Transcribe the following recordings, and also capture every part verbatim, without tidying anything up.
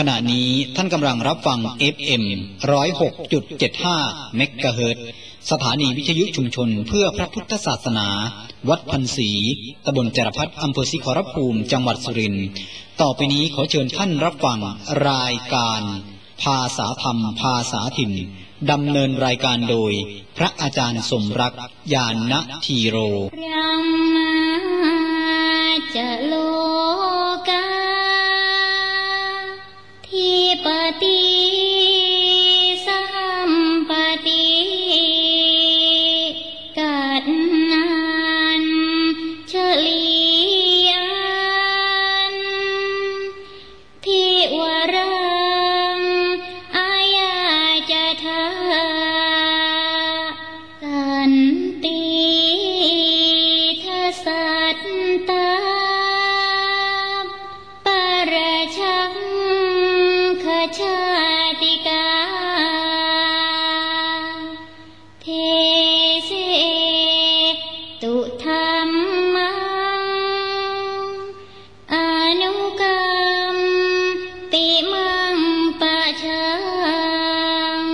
ขณะนี้ท่านกำลังรับฟัง เอฟ เอ็ม หนึ่งศูนย์หกจุดเจ็ดห้า เมกะเฮิรตซ์สถานีวิทยุชุมชนเพื่อพระพุทธศาสนาวัดพันศรีตำบลจารพัฒน์อำเภอศรีขอรภูมิจังหวัดสุรินทร์ต่อไปนี้ขอเชิญท่านรับฟังรายการภาษาธรรมภาษาถิ่นดำเนินรายการโดยพระอาจารย์สมรักญาณธีโรจะโลกาทิปติสัมปติกัดนันเฉลียันทิวรังอายาจะทาสันติทัสสัตตาชาติกาเทเสตุธรรมังอนุกรรมปิมังปะชัง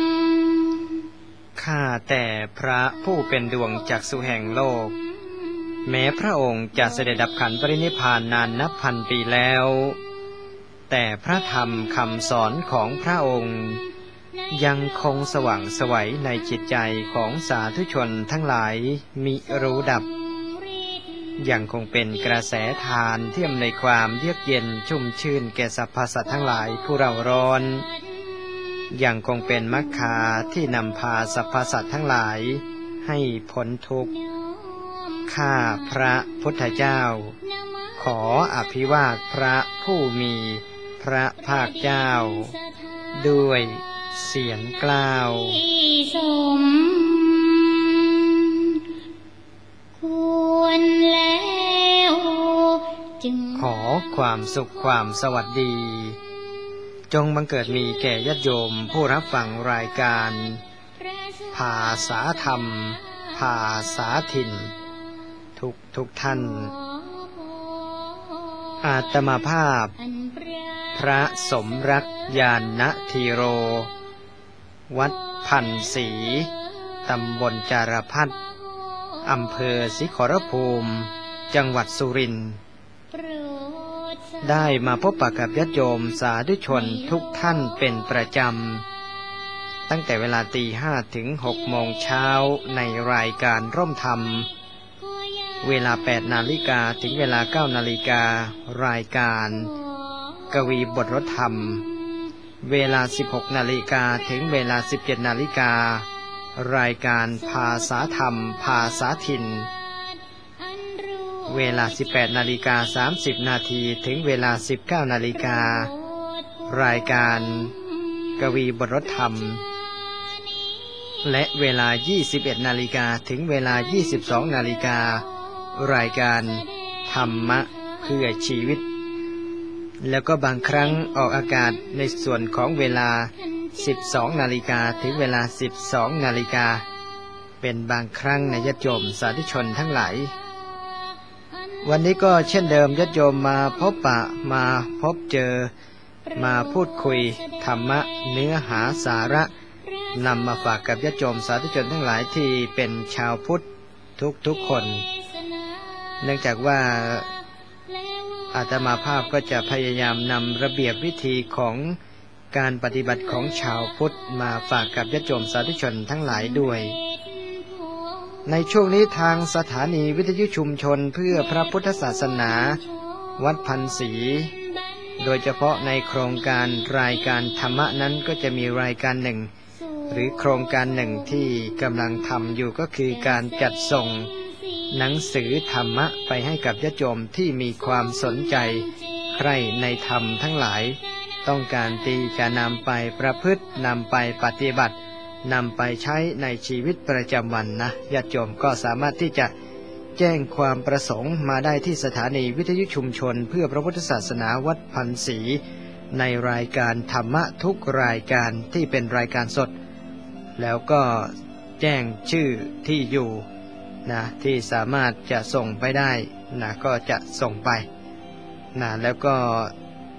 ข้าแต่พระผู้เป็นดวงจักษุแห่งโลกแม้พระองค์จะเสด็จดับขันธ์ปรินิพพานนานนับพันปีแล้วแต่พระธรรมคำสอนของพระองค์ยังคงสว่างไสวในจิตใจของสาธุชนทั้งหลายมิรู้ดับยังคงเป็นกระแสทานที่อำนวยความเยือกเย็นชุ่มชื่นแก่สรรพสัตว์ทั้งหลายผู้เร่าร้อนยังคงเป็นมรรคาที่นำพาสรรพสัตว์ทั้งหลายให้พ้นทุกข์ข้าพระพุทธเจ้าขออภิวาทพระผู้มีพระภาคเจ้าด้วยเสียงกล่าวควรแล้วจึงขอความสุขความสวัสดีจงบังเกิดมีแก่ญาติโยมผู้รับฟังรายการภาษาธรรมภาษาถิ่นทุกทุกท่านอาตมาภาพพระสมรักญาณธีโรวัดพันศรีตำบลจารพัฒน์อำเภอศรีขอรภูมิจังหวัดสุรินทร์ได้มาพบปะกับญาติโยมสาธุชนทุกท่านเป็นประจำตั้งแต่เวลาตีห้าถึงหกโมงเช้าในรายการร่มธรรมเวลาแปดนาฬิกาถึงเวลาเก้านาฬิการายการกวีบทรถธรรมเวลาสิบหกนาฬิกาถึงเวลาสิบเจ็ดนาฬิการายการภาษาธรรมภาษาถิ่นเวลาสิบแปดนาฬิกาสามสิบนาทีถึงเวลาสิบเก้านาฬิการายการกวีบทรถธรรมและเวลายี่สิบเอ็ดนาฬิกาถึงเวลายี่สิบสองนาฬิการายการธรรมะเพื่อชีวิตแล้วก็บางครั้งออกอากาศในส่วนของเวลาสิบสองนาฬิกาถึงเวลาสิบสองนาฬิกาเป็นบางครั้งในญาติโยมสาธุชนทั้งหลายวันนี้ก็เช่นเดิมญาติโยมมาพบปะมาพบเจอมาพูดคุยธรรมะเนื้อหาสาระนำมาฝากกับญาติโยมสาธุชนทั้งหลายที่เป็นชาวพุทธทุกๆคนเนื่องจากว่าอาตมาภาพก็จะพยายามนำระเบียบวิธีของการปฏิบัติของชาวพุทธมาฝากกับญาติโยมสาธุชนทั้งหลายด้วยในช่วงนี้ทางสถานีวิทยุชุมชนเพื่อพระพุทธศาสนาวัดพันศรีโดยเฉพาะในโครงการรายการธรรมะนั้นก็จะมีรายการหนึ่งหรือโครงการหนึ่งที่กำลังทำอยู่ก็คือการจัดส่งหนังสือธรรมะไปให้กับญาติโยมที่มีความสนใจใคร่ในธรรมทั้งหลายต้องการที่จะนำไปประพฤตินำไปปฏิบัตินำไปใช้ในชีวิตประจำวันนะญาติโยมก็สามารถที่จะแจ้งความประสงค์มาได้ที่สถานีวิทยุชุมชนเพื่อพระพุทธศาสนาวัดพันศรีในรายการธรรมะทุกรายการที่เป็นรายการสดแล้วก็แจ้งชื่อที่อยู่นะที่สามารถจะส่งไปได้นะก็จะส่งไปนะแล้วก็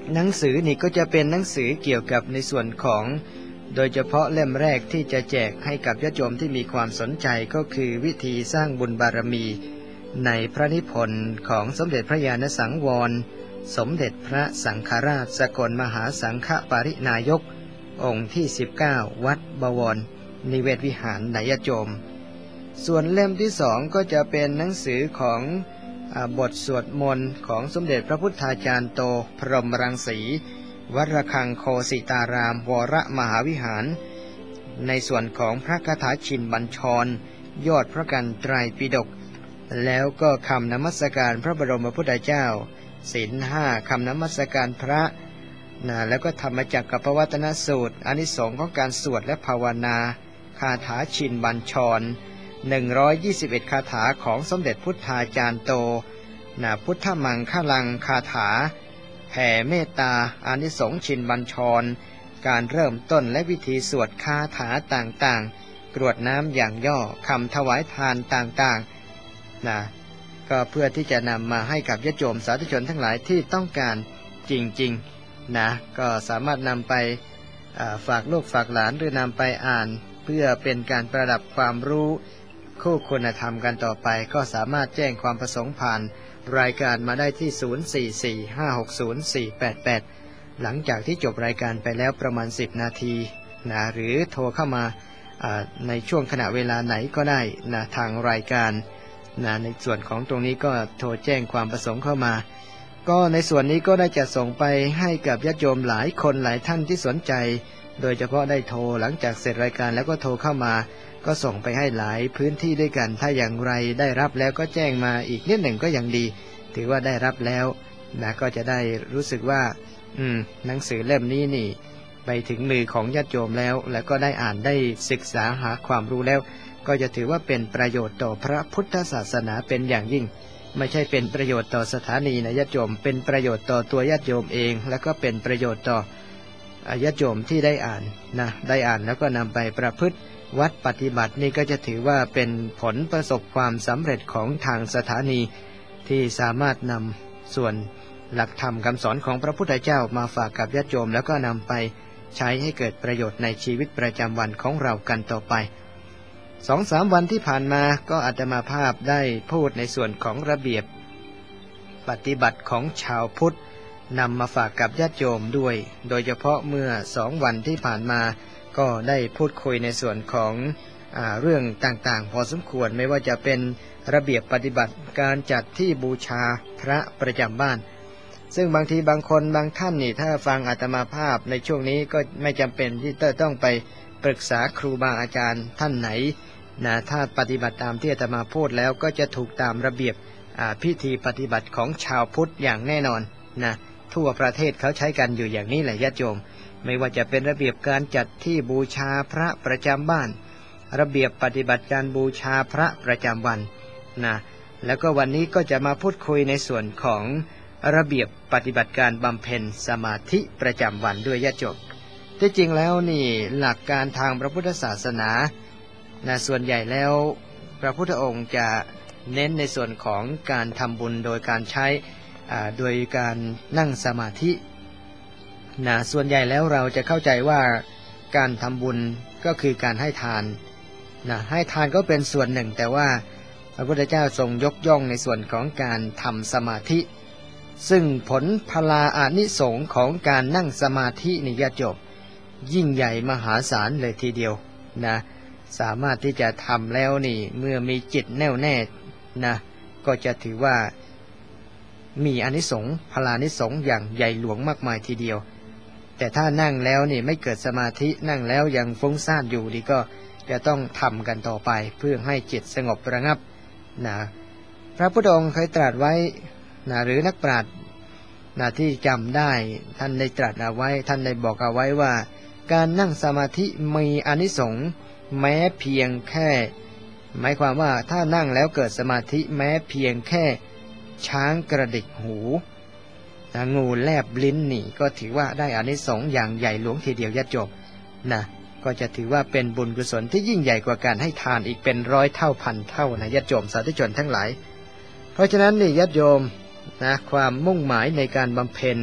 หนังสือนี่ก็จะเป็นหนังสือเกี่ยวกับในส่วนของโดยเฉพาะเล่มแรกที่จะแจกให้กับญาติโยมที่มีความสนใจก็คือวิธีสร้างบุญบารมีในพระนิพนธ์ของสมเด็จพระญาณสังวรสมเด็จพระสังฆราชสกลมหาสังฆปรินายกองค์ที่สิบเก้าวัดบวรนิเวศวิหารในญาติโยมส่วนเล่มที่สองก็จะเป็นหนังสือของบทสวดมนต์ของสมเด็จพระพุทธาจารย์โตพรหมรังสีวัดระฆังโคสิตารามวรมหาวิหารในส่วนของพระคาถาชินบัญชรยอดพระกันไตรปิฎกแล้วก็คำนมัสการพระบรมพุทธเจ้าศีลห้าคำนมัสการพระนะแล้วก็ธรรมจักรกับปวัตนสูตรอานิสงส์ของการสวดและภาวนาคาถาชินบัญชรหนึ่งร้อยยี่สิบเอ็ดคาถาของสมเด็จพุทธาจารย์โตนะพุทธมังคลังคาถาแผ่เมตตาอานิสงส์ชินบัญชรการเริ่มต้นและวิธีสวดคาถาต่างๆกรวดน้ำอย่างย่อคำถวายทานต่างๆนะก็เพื่อที่จะนำมาให้กับญาติโยมสาธุชนทั้งหลายที่ต้องการจริงๆนะก็สามารถนำไปฝากลูกฝากหลานหรือนำไปอ่านเพื่อเป็นการประดับความรู้คู่คุณธรรมกันต่อไปก็สามารถแจ้งความประสงค์ผ่านรายการมาได้ที่ศูนย์ สี่ สี่ ห้า หก ศูนย์ สี่ แปด แปดหลังจากที่จบรายการไปแล้วประมาณสิบนาทีนะหรือโทรเข้ามาในช่วงขณะเวลาไหนก็ได้นะทางรายการนะในส่วนของตรงนี้ก็โทรแจ้งความประสงค์เข้ามาก็ในส่วนนี้ก็ได้จะส่งไปให้กับญาติโยมหลายคนหลายท่านที่สนใจโดยเฉพาะได้โทรหลังจากเสร็จรายการแล้วก็โทรเข้ามาก็ส่งไปให้หลายพื้นที่ด้วยกันถ้าอย่างไรได้รับแล้วก็แจ้งมาอีกนิดหนึ่งก็ยังดีถือว่าได้รับแล้วนะก็จะได้รู้สึกว่าอืมหนังสือเล่มนี้นี่ไปถึงมือของญาติโยมแล้วแล้วก็ได้อ่านได้ศึกษาหาความรู้แล้วก็จะถือว่าเป็นประโยชน์ต่อพระพุทธศาสนาเป็นอย่างยิ่งไม่ใช่เป็นประโยชน์ต่อสถานีนะญาติโยมเป็นประโยชน์ต่อตัวญาติโยมเองแล้วก็เป็นประโยชน์ต่อญาติโยมที่ได้อ่านนะได้อ่านแล้วก็นำไปประพฤติวัดปฏิบัตินี่ก็จะถือว่าเป็นผลประสบความสำเร็จของทางสถานีที่สามารถนำส่วนหลักธรรมคำสอนของพระพุทธเจ้ามาฝากกับญาติโยมแล้วก็นำไปใช้ให้เกิดประโยชน์ในชีวิตประจำวันของเรากันต่อไป สองสาม วันที่ผ่านมาก็อาตมาภาพได้พูดในส่วนของระเบียบปฏิบัติของชาวพุทธนำมาฝากกับญาติโยมด้วยโดยเฉพาะเมื่อสองวันที่ผ่านมาก็ได้พูดคุยในส่วนของอ่าเรื่องต่างๆพอสมควรไม่ว่าจะเป็นระเบียบปฏิบัติการจัดที่บูชาพระประจำบ้านซึ่งบางทีบางคนบางท่านนี่ถ้าฟังอาตมาภาพในช่วงนี้ก็ไม่จำเป็นที่จะต้องไปปรึกษาครูบาอาจารย์ท่านไหนนะถ้าปฏิบัติตามที่อาตมาพูดแล้วก็จะถูกตามระเบียบพิธีปฏิบัติของชาวพุทธอย่างแน่นอนนะทั่วประเทศเขาใช้กันอยู่อย่างนี้แหละญาติโยมไม่ว่าจะเป็นระเบียบการจัดที่บูชาพระประจำบ้านระเบียบปฏิบัติการบูชาพระประจำวันนะแล้วก็วันนี้ก็จะมาพูดคุยในส่วนของระเบียบปฏิบัติการบำเพ็ญสมาธิประจำวันด้วยญาติโยมที่จริงแล้วนี่หลักการทางพระพุทธศาสนานะส่วนใหญ่แล้วพระพุทธองค์จะเน้นในส่วนของการทำบุญโดยการใช้โดยการนั่งสมาธินะส่วนใหญ่แล้วเราจะเข้าใจว่าการทำบุญก็คือการให้ทานนะให้ทานก็เป็นส่วนหนึ่งแต่ว่าพระพุทธเจ้าทรงยกย่องในส่วนของการทำสมาธิซึ่งผลพลาอานิสงส์ของการนั่งสมาธินิยจบยิ่งใหญ่มหาศาลเลยทีเดียวนะสามารถที่จะทำแล้วนี่เมื่อมีจิตแน่วแน่นะก็จะถือว่ามีอานิสงส์พลานิสงส์อย่างใหญ่หลวงมากมายทีเดียวแต่ถ้านั่งแล้วนี่ไม่เกิดสมาธินั่งแล้วยังฟุ้งซ่านอยู่ดีก็จะต้องทำกันต่อไปเพื่อให้จิตสงบระงับนะพระพุทธองค์เคยตรัสไว้นะหรือนักปราชญ์นะที่จำได้ท่านได้ตรัสเอาไว้ท่านได้บอกเอาไว้ว่าการนั่งสมาธิมีอานิสงส์แม้เพียงแค่หมายความว่าถ้านั่งแล้วเกิดสมาธิแม้เพียงแค่ช้างกระดิกหูนะงูแลบลิ้นนี่ก็ถือว่าได้อานิสงส์อย่างใหญ่หลวงทีเดียวญาติโยมนะก็จะถือว่าเป็นบุญกุศลที่ยิ่งใหญ่กว่าการให้ทานอีกเป็นร้อยเท่าพันเท่านะญาติโยมสาธุชนทั้งหลายเพราะฉะนั้นนี่ญาติโยมนะความมุ่งหมายในการบำเพ็ญ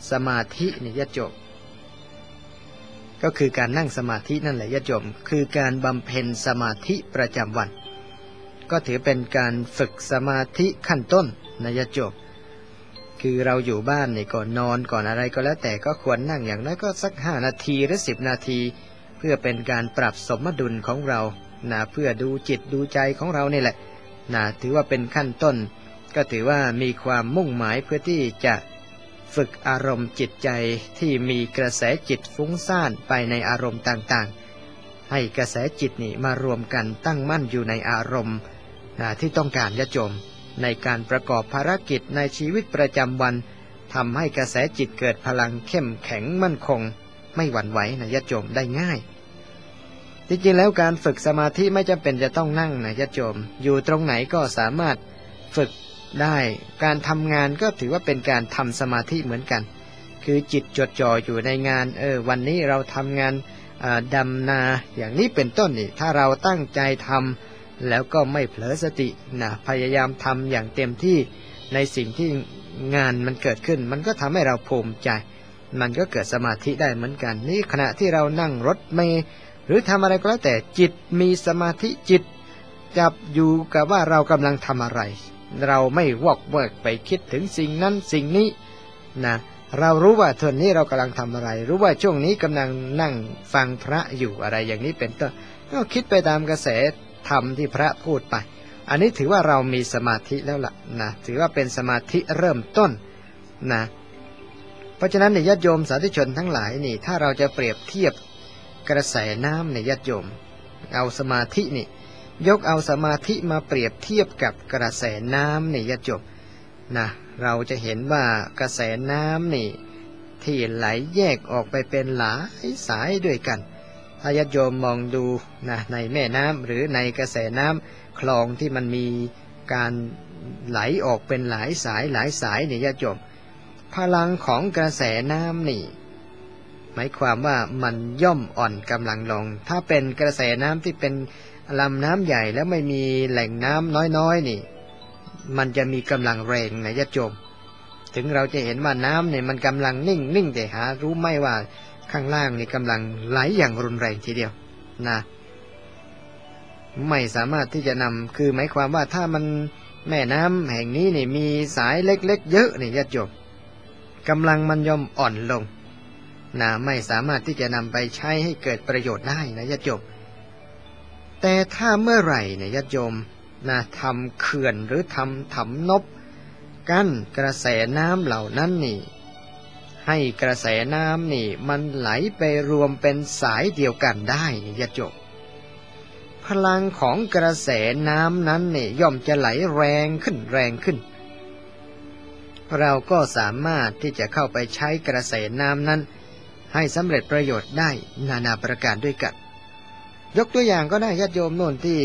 สมาธินี่ญาติโยมก็คือการนั่งสมาธินั่นแหละญาติโยมคือการบำเพ็ญสมาธิประจำวันก็ถือเป็นการฝึกสมาธิขั้นต้นนะญาติโยมคือเราอยู่บ้านนี่ก่อนนอนก่อนอะไรก็แล้วแต่ก็ควรนั่งอย่างน้อยก็สักห้านาทีหรือสิบนาทีเพื่อเป็นการปรับสมดุลของเรานะเพื่อดูจิตดูใจของเรานี่แหละนะถือว่าเป็นขั้นต้นก็ถือว่ามีความมุ่งหมายเพื่อที่จะฝึกอารมณ์จิตใจที่มีกระแสจิตฟุ้งซ่านไปในอารมณ์ต่างๆให้กระแสจิตนี่มารวมกันตั้งมั่นอยู่ในอารมณ์นะที่ต้องการญาติโยมในการประกอบภารกิจในชีวิตประจำวันทำให้กระแสจิตเกิดพลังเข้มแข็งมั่นคงไม่หวั่นไหวนะญาติโยมได้ง่ายจริงๆแล้วการฝึกสมาธิไม่จำเป็นจะต้องนั่งนะญาติโยมอยู่ตรงไหนก็สามารถฝึกได้การทำงานก็ถือว่าเป็นการทำสมาธิเหมือนกันคือจิตจดจ่ออยู่ในงานเออวันนี้เราทำงานดำนาอย่างนี้เป็นต้นนี่ถ้าเราตั้งใจทำแล้วก็ไม่เผลอสตินะพยายามทำอย่างเต็มที่ในสิ่งที่งานมันเกิดขึ้นมันก็ทำให้เราภูมิใจมันก็เกิดสมาธิได้เหมือนกันนี่ขณะที่เรานั่งรถเมล์หรือทำอะไรก็แล้วแต่จิตมีสมาธิจิตจับอยู่กับว่าเรากำลังทำอะไรเราไม่วอกแวกไปคิดถึงสิ่งนั้นสิ่งนี้นะเรารู้ว่าตอนนี้เรากำลังทำอะไรรู้ว่าช่วงนี้กำลังนั่งฟังพระอยู่อะไรอย่างนี้เป็นต้นก็คิดไปตามกระแสธรรมที่พระพูดไปอันนี้ถือว่าเรามีสมาธิแล้วล่ะนะถือว่าเป็นสมาธิเริ่มต้นนะเพราะฉะนั้นในญาติโยมสาธุชนทั้งหลายนี่ถ้าเราจะเปรียบเทียบกระแสน้ำในญาติโยมเอาสมาธินี่ยกเอาสมาธิมาเปรียบเทียบกับกระแสน้ำในญาติโยมนะเราจะเห็นว่ากระแสน้ำนี่ที่ไหลแยกออกไปเป็นหลายสายด้วยกันถ้าญาติโยมมองดูนะในแม่น้ำหรือในกระแสน้ำคลองที่มันมีการไหลออกเป็นหลายสายหลายสายเนี่ยญาติโยมพลังของกระแสน้ำนี่หมายความว่ามันย่อมอ่อนกำลังลงถ้าเป็นกระแสน้ำที่เป็นลำน้ำใหญ่แล้วไม่มีแหล่งน้ำน้อยๆนี่มันจะมีกำลังแรงนะญาติโยมถึงเราจะเห็นว่าน้ำเนี่ยมันกำลังนิ่งนิ่งแต่หารู้ไหมว่าข้างล่างนี่กำลังไหลอย่างรุนแรงทีเดียวนะไม่สามารถที่จะนำคือหมายความว่าถ้ามันแม่น้ำแห่งนี้นี่มีสายเล็กๆเยอะนี่ญาติโยมกำลังมันย่อมอ่อนลงนะไม่สามารถที่จะนำไปใช้ให้เกิดประโยชน์ได้นะญาติโยมแต่ถ้าเมื่อไหร่เนี่ยญาติโยมนะทำเขื่อนหรือทำถำนบกั้นกระแสน้ำเหล่านั้นนี่ให้กระแสน้ำนี่มันไหลไปรวมเป็นสายเดียวกันได้นี่ญาติโยมพลังของกระแสน้ำนั้นนี่ย่อมจะไหลแรงขึ้นแรงขึ้นเราก็สามารถที่จะเข้าไปใช้กระแสน้ำนั้นให้สำเร็จประโยชน์ได้นานาประการด้วยกันยกตัวอย่างก็ได้ญาติโยมโน่นที่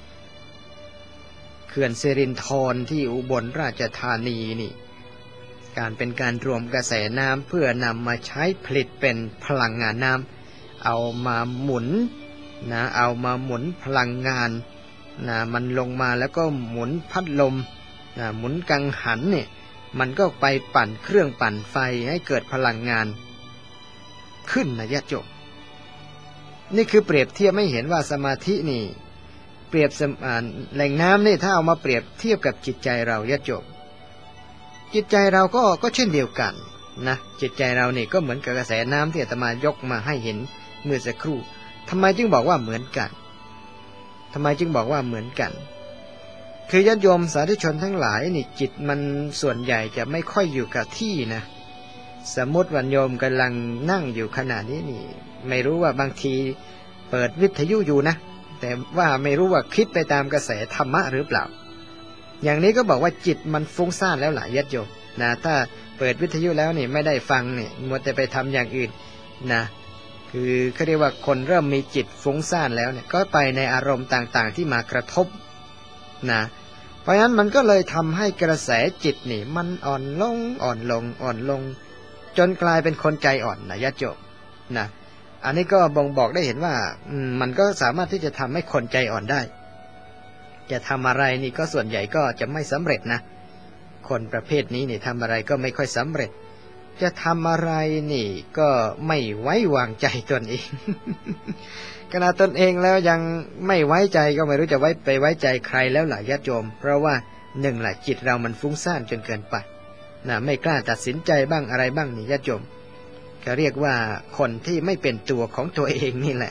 เขื่อนสิรินธรที่อุบลราชธานีนี่การเป็นการรวมกระแสน้ำเพื่อนำมาใช้ผลิตเป็นพลังงานน้ำเอามาหมุนนะเอามาหมุนพลังงานนะมันลงมาแล้วก็หมุนพัดลมนะหมุนกังหันเนี่ยมันก็ไปปั่นเครื่องปั่นไฟให้เกิดพลังงานขึ้นนะญาติโยมนี่คือเปรียบเทียบไม่เห็นว่าสมาธินี่เปรียบแหล่งน้ำนี่ถ้าเอามาเปรียบเทียบกับจิตใจเราญาติโยมจิตใจเราก็ก็เช่นเดียวกันนะจิตใจเรานี่ก็เหมือนกับกระแสน้ำที่อาตมายกมาให้เห็นเมื่อสักครู่ทำไมจึงบอกว่าเหมือนกันทำไมจึงบอกว่าเหมือนกันคือญาติโยมสาธุชนทั้งหลายนี่จิตมันส่วนใหญ่จะไม่ค่อยอยู่กับที่นะสมมติวันโยมกำลังนั่งอยู่ขณะนี้นี่ไม่รู้ว่าบางทีเปิดวิทยุอยู่นะแต่ว่าไม่รู้ว่าคิดไปตามกระแสธรรมะหรือเปล่าอย่างนี้ก็บอกว่าจิตมันฟุ้งซ่านแล้วหลายญาติโยมนะถ้าเปิดวิทยุแล้วนี่ไม่ได้ฟังนี่มัวแต่ไปทำอย่างอื่นนะคือเขาเรียกว่าคนเริ่มมีจิตฟุ้งซ่านแล้วเนี่ยก็ไปในอารมณ์ต่างๆที่มากระทบนะเพราะฉะนั้นมันก็เลยทำให้กระแสจิตนี่มันอ่อนลงอ่อนลงอ่อนลงจนกลายเป็นคนใจอ่อนนะญาติโยมนะอันนี้ก็บ่งบอกได้เห็นว่ามันก็สามารถที่จะทำให้คนใจอ่อนได้จะทำอะไรนี่ก็ส่วนใหญ่ก็จะไม่สำเร็จนะคนประเภทนี้นี่ทำอะไรก็ไม่ค่อยสำเร็จจะทำอะไรนี่ก็ไม่ไว้วางใจตนเอง ขณะตนเองแล้วยังไม่ไว้ใจก็ไม่รู้จะไว้ไปไว้ใจใครแล้วล่ะญาติโยมเพราะว่าหนึ่งแหละจิตเรามันฟุ้งซ่านจนเกินไปนะไม่กล้าตัดสินใจบ้างอะไรบ้างนี่ญาติโยมก็เรียกว่าคนที่ไม่เป็นตัวของตัวเองนี่แหละ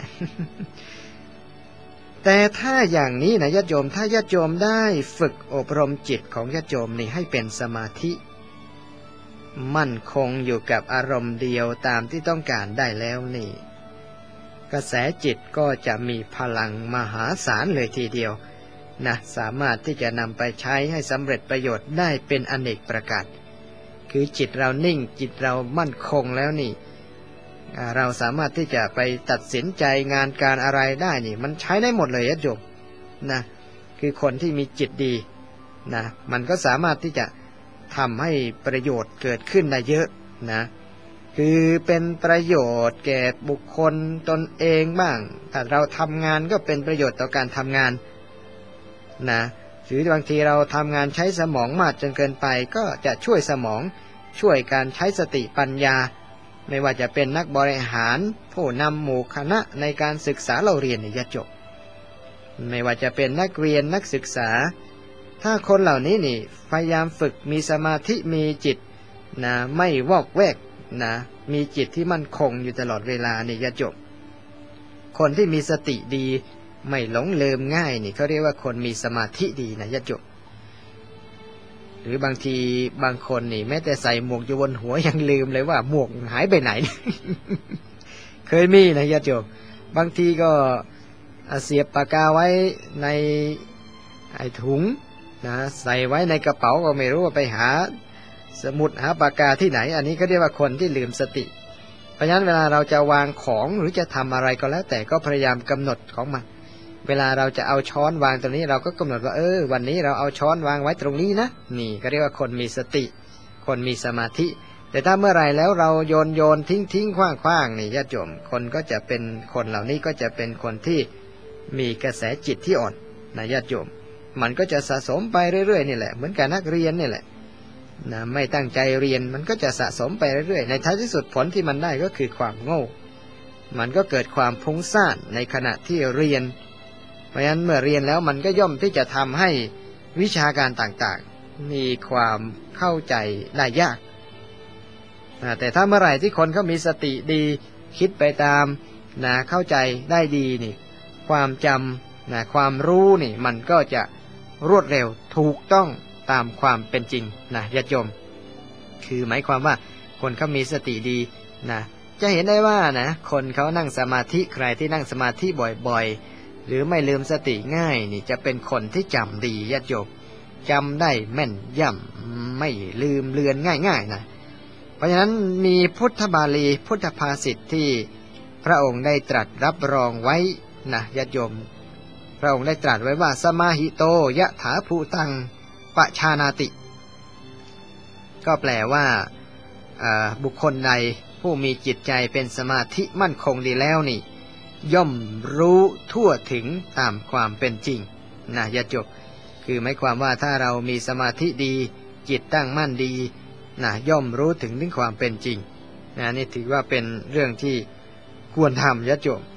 แต่ถ้าอย่างนี้นะญาติโยมถ้าญาติโยมได้ฝึกอบรมจิตของญาติโยมนี่ให้เป็นสมาธิมั่นคงอยู่กับอารมณ์เดียวตามที่ต้องการได้แล้วนี่กระแสจิตก็จะมีพลังมหาศาลเลยทีเดียวนะสามารถที่จะนำไปใช้ให้สำเร็จประโยชน์ได้เป็นอเนกประการคือจิตเรานิ่งจิตเรามั่นคงแล้วนี่เราสามารถที่จะไปตัดสินใจงานการอะไรได้นี่มันใช้ได้หมดเลยญาติโยมนะคือคนที่มีจิตดีนะมันก็สามารถที่จะทำให้ประโยชน์เกิดขึ้นได้เยอะนะคือเป็นประโยชน์แก่บุคคลตนเองบ้างถ้าเราทำงานก็เป็นประโยชน์ต่อการทำงานนะหรือบางทีเราทำงานใช้สมองมากจนเกินไปก็จะช่วยสมองช่วยการใช้สติปัญญาไม่ว่าจะเป็นนักบริหารผู้นำหมู่คณะในการศึกษาเราเรียนในยะจบไม่ว่าจะเป็นนักเรียนนักศึกษาถ้าคนเหล่านี้นี่พยายามฝึกมีสมาธิมีจิตนะไม่วอกแวกนะมีจิตที่มั่นคงอยู่ตลอดเวลานี่ยะจบคนที่มีสติดีไม่หลงลืมง่ายนี่เขาเรียกว่าคนมีสมาธิดีนะยะจบหรือบางทีบางคนนี่แม้แต่ใส่หมวกอยู่บนหัวยังลืมเลยว่าหมวกหายไปไหน เคยมีนะญาติโยมบางทีก็เสียบปากกาไว้ในไอ้ถุงนะใส่ไว้ในกระเป๋าก็ไม่รู้ว่าไปหาสมุดหาปากกาที่ไหนอันนี้ก็เรียกว่าคนที่ลืมสติเพราะฉะนั้นเวลาเราจะวางของหรือจะทำอะไรก็แล้วแต่ก็พยายามกำหนดของมันเวลาเราจะเอาช้อนวางตรงนี้เราก็กำหนดว่าเออวันนี้เราเอาช้อนวางไว้ตรงนี้นะนี่ก็เรียกว่าคนมีสติคนมีสมาธิแต่ถ้าเมื่อไรแล้วเราโยนโยนทิ้งทิ้งขว้างขว้างนี่ญาติโยมคนก็จะเป็นคนเหล่านี้ก็จะเป็นคนที่มีกระแสจิตที่อ่อนนะญาติโยมมันก็จะสะสมไปเรื่อยๆนี่แหละเหมือนกับนักเรียนนี่แหละนะไม่ตั้งใจเรียนมันก็จะสะสมไปเรื่อยๆในท้ายที่สุดผลที่มันได้ก็คือความโง่มันก็เกิดความฟุ้งซ่านในขณะที่เรียนเพราะฉะนั้นเมื่อเรียนแล้วมันก็ย่อมที่จะทำให้วิชาการต่างๆมีความเข้าใจได้ยากแต่ถ้าเมื่อไหร่ที่คนเขามีสติดีคิดไปตามนะเข้าใจได้ดีนี่ความจำนะความรู้นี่มันก็จะรวดเร็วถูกต้องตามความเป็นจริงนะญาติโยมคือหมายความว่าคนเขามีสติดีนะจะเห็นได้ว่านะคนเขานั่งสมาธิใครที่นั่งสมาธิบ่อยๆหรือไม่ลืมสติง่ายนี่จะเป็นคนที่จำดีญาติโยมจำได้แม่นย่ำไม่ลืมเลือนง่ายๆนะเพราะฉะนั้นมีพุทธบาลีพุทธภาษิตที่พระองค์ได้ตรัสรับรองไว้นะญาติโยมพระองค์ได้ตรัสไว้ว่าสมาหิโตยะถาภูตังปชานาติก็แปลว่าบุคคลใดผู้มีจิตใจเป็นสมาธิมั่นคงดีแล้วนี่ย่อมรู้ทั่วถึงตามความเป็นจริงนะญาติโยมคือหมายความว่าถ้าเรามีสมาธิดีจิตตั้งมั่นดีนะย่อมรู้ถึงถึงความเป็นจริงนะนี่ถือว่าเป็นเรื่องที่ควรทำญาติโยม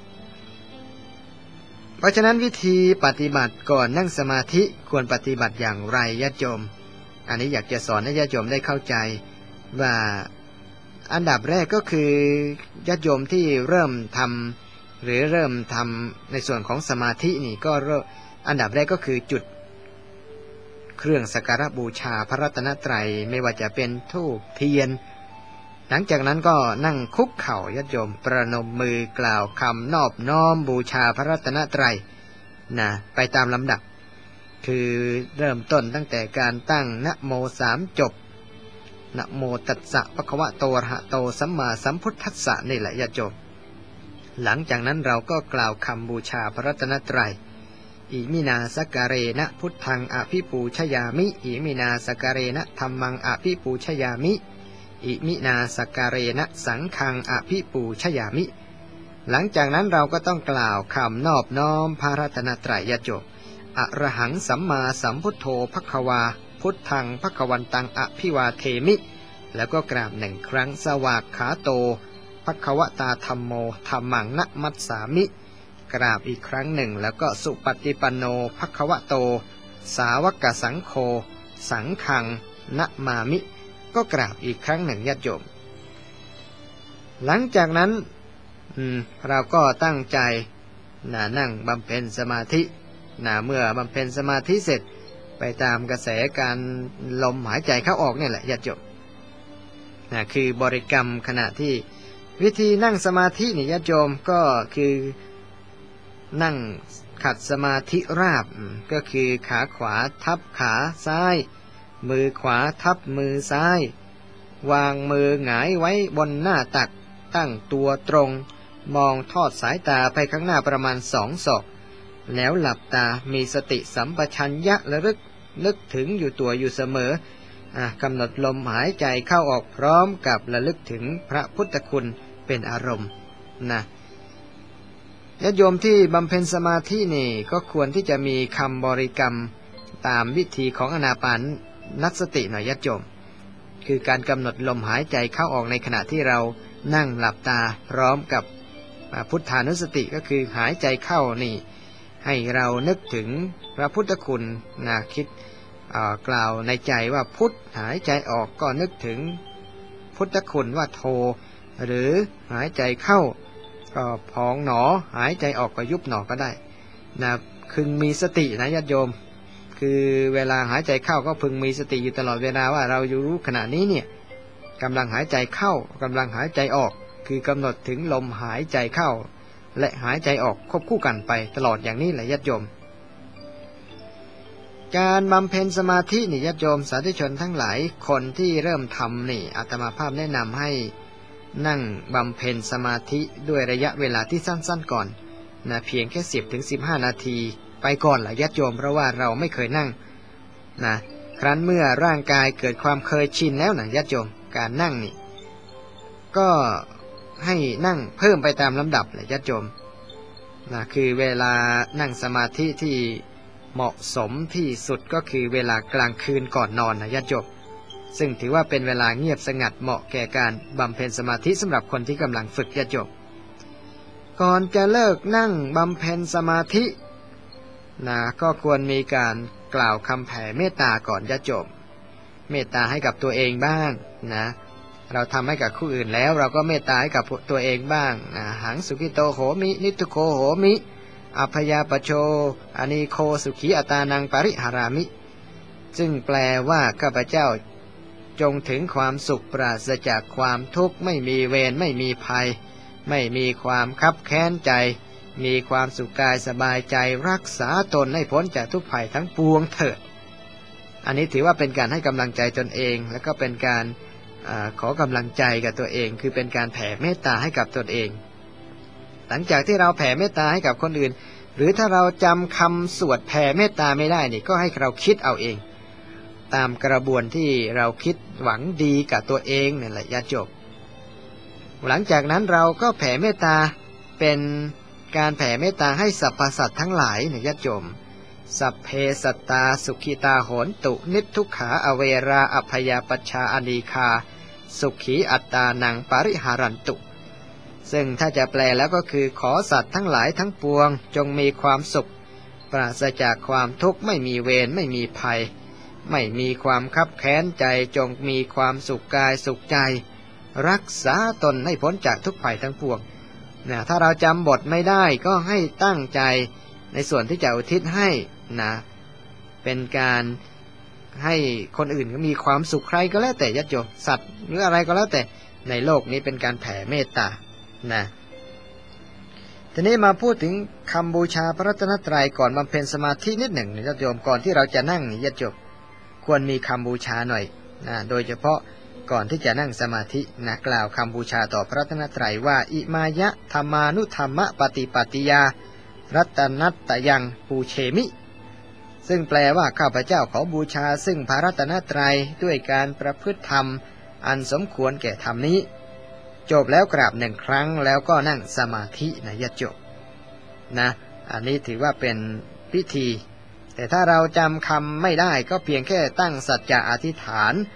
เพราะฉะนั้นวิธีปฏิบัติก่อนนั่งสมาธิควรปฏิบัติอย่างไรญาติโยมอันนี้อยากจะสอนให้ญาติโยมได้เข้าใจว่าอันดับแรกก็คือญาติโยมที่เริ่มทำหรือเริ่มทำในส่วนของสมาธินี่ก็อันดับแรกก็คือจุดเครื่องสักการะบูชาพระรัตนตรัยไม่ว่าจะเป็นธูปเทียนหลังจากนั้นก็นั่งคุกเข่าญาติโยมประนมมือกล่าวคำนอบน้อมบูชาพระรัตนตรัยนะไปตามลำดับคือเริ่มต้นตั้งแต่การตั้งนะโมสามจบนะโมตัสสะภะคะวะโตอะระหะโตสัมมาสัมพุทธัสสะนี่แหละญาติโยมหลังจากนั้นเราก็กล่าวคำบูชาพระรัตนตรัยอิมินาสักการะนะพุทธังอภิปูชยามิอิมินาสักการะนะธัมมังอภิปูชยามิอิมินาสักการะนะสังฆังอภิปูชยามิหลังจากนั้นเราก็ต้องกล่าวคำนอบน้อมพระรัตนตรัยญาติโยมอะระหังสัมมาสัมพุทโธภควาพุทธังภควันตังอภิวาเทมิแล้วก็กราบหนึ่งครั้งสวากขาโตภควตาธัมโมธัมมังนะมัสสามิกราบอีกครั้งหนึ่งแล้วก็สุปฏิปันโนภควโตสาวกสังโฆสังฆังนะมามิก็กราบอีกครั้งหนึ่งญาติโยมหลังจากนั้นเราก็ตั้งใจนะนั่งบำเพ็ญสมาธินะเมื่อบำเพ็ญสมาธิเสร็จไปตามกระแสการลมหายใจเข้าออกนี่แหละญาติโยมนะคือบริกรรมขณะที่วิธีนั่งสมาธินี่ญาติโยมก็คือนั่งขัดสมาธิราบก็คือขาขวาทับขาซ้ายมือขวาทับมือซ้ายวางมือหงายไว้บนหน้าตักตั้งตัวตรงมองทอดสายตาไปข้างหน้าประมาณสองศอกแล้วหลับตามีสติสัมปชัญญะระลึกนึกถึงอยู่ตัวอยู่เสมอกำหนดลมหายใจเข้าออกพร้อมกับระลึกถึงพระพุทธคุณเป็นอารมณ์นะญาติโยมที่บำเพ็ญสมาธินี่ก็ควรที่จะมีคำบริกรรมตามวิธีของอานาปานสติหน่อยญาติโยมคือการกำหนดลมหายใจเข้าออกในขณะที่เรานั่งหลับตาพร้อมกับพุทธานุสติก็คือหายใจเข้านี่ให้เรานึกถึงพระพุทธคุณนะคิดกล่าวในใจว่าพุทธหายใจออกก็นึกถึงพุทธคุณว่าโทหรือหายใจเข้าก็พองหนอหายใจออกก็ยุบหนอก็ได้นะพึงมีสตินะญาติโยมคือเวลาหายใจเข้าก็พึงมีสติอยู่ตลอดเวลาว่าเราอยู่รู้ขณะนี้เนี่ยกำลังหายใจเข้ากำลังหายใจออกคือกำหนดถึงลมหายใจเข้าและหายใจออกควบคู่กันไปตลอดอย่างนี้แหละญาติโยมการบำเพ็ญสมาธินี่ญาติโยมสาธุชนทั้งหลายคนที่เริ่มทำนี่อาตมาภาพแนะนำให้นั่งบำเพ็ญสมาธิด้วยระยะเวลาที่สั้นๆก่อนนะเพียงแค่สิบถึงสิบห้านาทีไปก่อนแหละญาติโยมเพราะว่าเราไม่เคยนั่งนะครั้นเมื่อร่างกายเกิดความเคยชินแล้วนะญาติโยมการนั่งนี่ก็ให้นั่งเพิ่มไปตามลำดับเลยญาติโยมนะคือเวลานั่งสมาธิที่เหมาะสมที่สุดก็คือเวลากลางคืนก่อนนอนนะญาติโยมซึ่งถือว่าเป็นเวลาเงียบสงัดเหมาะแก่การบำเพ็ญสมาธิสำหรับคนที่กำลังฝึกญาติโยมก่อนจะเลิกนั่งบำเพ็ญสมาธินะก็ควรมีการกล่าวคำแผ่เมตตาก่อนญาติโยมเมตตาให้กับตัวเองบ้างนะเราทำให้กับผู้อื่นแล้วเราก็เมตตาให้กับตัวเองบ้างนะหังสุขิโตโหมินิทุโคโหมิอัพยาปโชอานิโคสุขีอัตานังปริหารามิซึ่งแปลว่าข้าพเจ้าจงถึงความสุขปราศจากความทุกข์ไม่มีเวรไม่มีภัยไม่มีความคับแค้นใจมีความสุขกายสบายใจรักษาตนให้พ้นจากทุกภัยทั้งปวงเถิดอันนี้ถือว่าเป็นการให้กำลังใจตนเองและก็เป็นการอขอกำลังใจกับตัวเองคือเป็นการแผ่เมตตาให้กับตนเองหลังจากที่เราแผ่เมตตาให้กับคนอื่นหรือถ้าเราจำคำสวดแผ่เมตตาไม่ได้นี่ก็ให้เราคิดเอาเองตามกระบวนที่เราคิดหวังดีกับตัวเองนี่แหละญาติโยมหลังจากนั้นเราก็แผ่เมตตาเป็นการแผ่เมตตาให้สรรพสัตว์ทั้งหลายเนี่ยญาติโยมสัพเพสัตตาสุขิตาโหนตุนิพทุกขาอเวราอัพยาปชาอนีคาสุขีอัตตานังปริหารันตุซึ่งถ้าจะแปลแล้วก็คือขอสัตว์ทั้งหลายทั้งปวงจงมีความสุขปราศจากความทุกข์ไม่มีเวรไม่มีภัยไม่มีความคับแค้นใจจงมีความสุขกายสุขใจรักษาตนให้พ้นจากทุกภัยทั้งปวงนะถ้าเราจำบทไม่ได้ก็ให้ตั้งใจในส่วนที่จะอุทิศให้นะเป็นการให้คนอื่นก็มีความสุขใครก็แล้วแต่ญาติโยมสัตว์หรืออะไรก็แล้วแต่ในโลกนี้เป็นการแผ่เมตตานะทีนี้มาพูดถึงคำบูชาพระรัตนตรัยก่อนบำเพ็ญสมาธินิดหนึ่งญาติโยมก่อนที่เราจะนั่งนี่ญาติโยมควรมีคำบูชาหน่อยนะโดยเฉพาะก่อนที่จะนั่งสมาธินะกล่าวคำบูชาต่อพระรัตนตรัยว่าอิมายะธรรมานุธรรมปฏิปติยารัตนัตตยังปูเชมิซึ่งแปลว่าข้าพเจ้าขอบูชาซึ่งพระรัตนตรัยด้วยการประพฤติธรรมอันสมควรแก่ธรรมนี้จบแล้วกราบหนึ่งครั้งแล้วก็นั่งสมาธินะญาติโยมนะอันนี้ถือว่าเป็นพิธีแต่ถ้าเราจำคำไม่ได้ก็เพียงแค่ตั้งสัจจะอธิษฐาน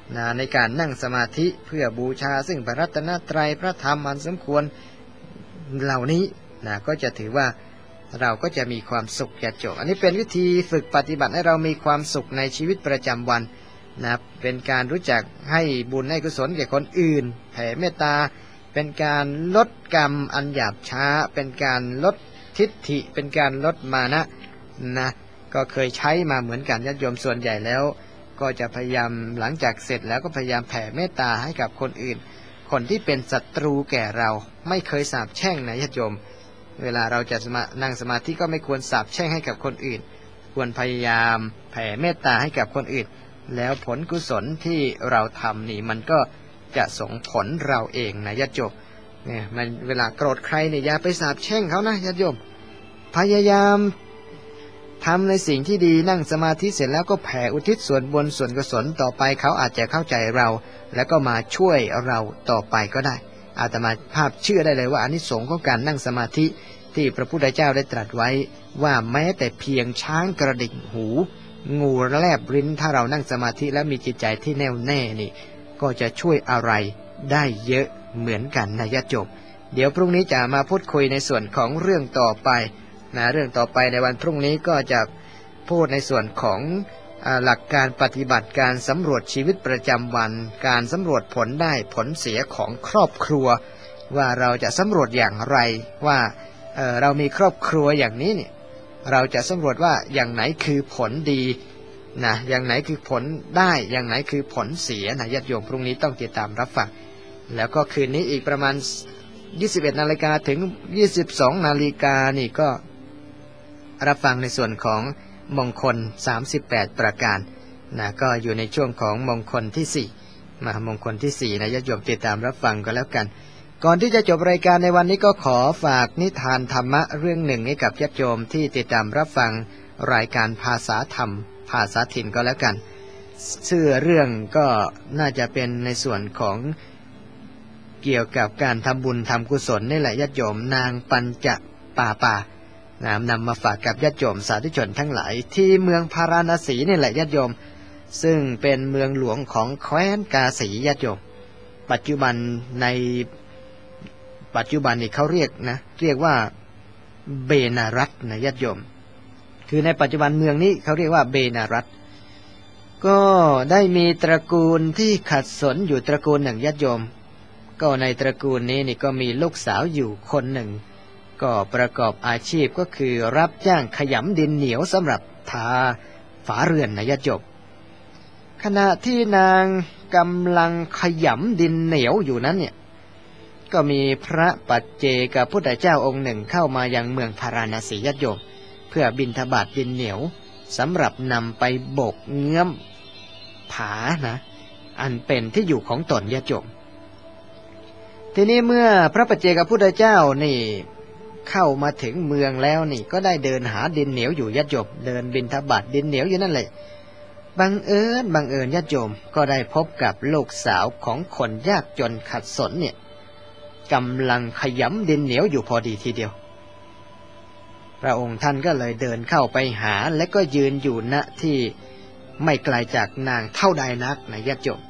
นะในการนั่งสมาธิเพื่อบูชาซึ่งพระรัตนตรัยพระธรรมอันสมควรเหล่านี้นะก็จะถือว่าเราก็จะมีความสุขญาติโยมอันนี้เป็นวิธีฝึกปฏิบัติให้เรามีความสุขในชีวิตประจำวันนะเป็นการรู้จักให้บุญให้กุศลแก่คนอื่นแผ่เมตตาเป็นการลดกรรมอันหยาบช้าเป็นการลดทิฏฐิเป็นการลดมานะนะก็เคยใช้มาเหมือนกันญาติโยมส่วนใหญ่แล้วก็จะพยายามหลังจากเสร็จแล้วก็พยายามแผ่เมตตาให้กับคนอื่นคนที่เป็นศัตรูแก่เราไม่เคยสาปแช่งนะญาติโยมเวลาเราจะมานั่งสมาธิก็ไม่ควรสาปแช่งให้กับคนอื่นควรพยายามแผ่เมตตาให้กับคนอื่นแล้วผลกุศลที่เราทำนี่มันก็จะส่งผลเราเองนะญาติโยมเนี่ยมันเวลาโกรธใครเนี่ยอย่าไปสาปแช่งเขานะญาติโยมพยายามทำในสิ่งที่ดีนั่งสมาธิเสร็จแล้วก็แผ่อุทิศส่วนบุญส่วนกุศลต่อไปเขาอาจจะเข้าใจเราแล้วก็มาช่วยเราต่อไปก็ได้อาตมาภาพเชื่อได้เลยว่าอานิสงส์ของการนั่งสมาธิที่พระพุทธเจ้าได้ตรัสไว้ว่าแม้แต่เพียงช้างกระดิกหูงูแลบลิ้นถ้าเรานั่งสมาธิแล้วมีจิตใจที่แน่วแน่นี่ก็จะช่วยอะไรได้เยอะเหมือนกันนะญาติโยมเดี๋ยวพรุ่งนี้จะมาพูดคุยในส่วนของเรื่องต่อไปนะเรื่องต่อไปในวันพรุ่งนี้ก็จะพูดในส่วนของหลักการปฏิบัติการสำรวจชีวิตประจำวันการสำรวจผลได้ผลเสียของครอบครัวว่าเราจะสำรวจอย่างไรว่าเอ่อเรามีครอบครัวอย่างนี้เนี่ยเราจะสำรวจว่าอย่างไหนคือผลดีนะอย่างไหนคือผลได้อย่างไหนคือผลเสียนะญาติโยมพรุ่งนี้ต้องติดตามรับฟังแล้วก็คืนนี้อีกประมาณยี่สิบเอ็ดนาฬิกาถึงยี่สิบสองนาฬิกานี่ก็รับฟังในส่วนของมงคลสามสิบแปดประการนะก็อยู่ในช่วงของมงคลที่สี่มามงคลที่สี่นะญาติโยมติดตามรับฟังก็แล้วกันก่อนที่จะจบรายการในวันนี้ก็ขอฝากนิทานธรรมะเรื่องหนึ่งให้กับญาติโยมที่ติดตามรับฟังรายการภาษาธรรมภาษาถิ่นก็แล้วกันชื่อเรื่องก็น่าจะเป็นในส่วนของเกี่ยวกับการทำบุญทำกุศลนี่แหละญาติโยมนางปัญจป่าป่านำนำมาฝากกับญาติโยมสาธุชนทั้งหลายที่เมืองพาราณสีนี่แหละญาติโยมซึ่งเป็นเมืองหลวงของแคว้นกาสีญาติโยมปัจจุบันในปัจจุบันนี่เขาเรียกนะเรียกว่าเบนารัตนะญาติโยมคือในปัจจุบันเมืองนี้เขาเรียกว่าเบนารัตก็ได้มีตระกูลที่ขัดสนอยู่ตระกูลหนึ่งญาติโยมก็ในตระกูลนี้นี่ก็มีลูกสาวอยู่คนหนึ่งก็ประกอบอาชีพก็คือรับจ้างขยำดินเหนียวสำหรับทาฝาเรือนนะญาติโยมขณะที่นางกำลังขยำดินเหนียวอยู่นั้นเนี่ยก็มีพระปัจเจกพุทธเจ้าองค์หนึ่งเข้ามายังเมืองพาราณสีญาติโยมเพื่อบิณฑบาตดินเหนียวสำหรับนำไปโบกเงื้อมผานะอันเป็นที่อยู่ของตนญาติโยมทีนี้เมื่อพระปัจเจกพุทธเจ้านี่เข้ามาถึงเมืองแล้วนี่ก็ได้เดินหาดินเหนียวอยู่ญาติโยมเดินบิณฑบาตดินเหนียวอยู่นั่นแหละบังเอิญบังเอิญญาติโยมก็ได้พบกับลูกสาวของคนยากจนขัดสนเนี่ยกำลังขยำดินเหนียวอยู่พอดีทีเดียวพระองค์ท่านก็เลยเดินเข้าไปหาและก็ยืนอยู่ณที่ไม่ไกลจากนางเท่าใดนักนะญาติโยม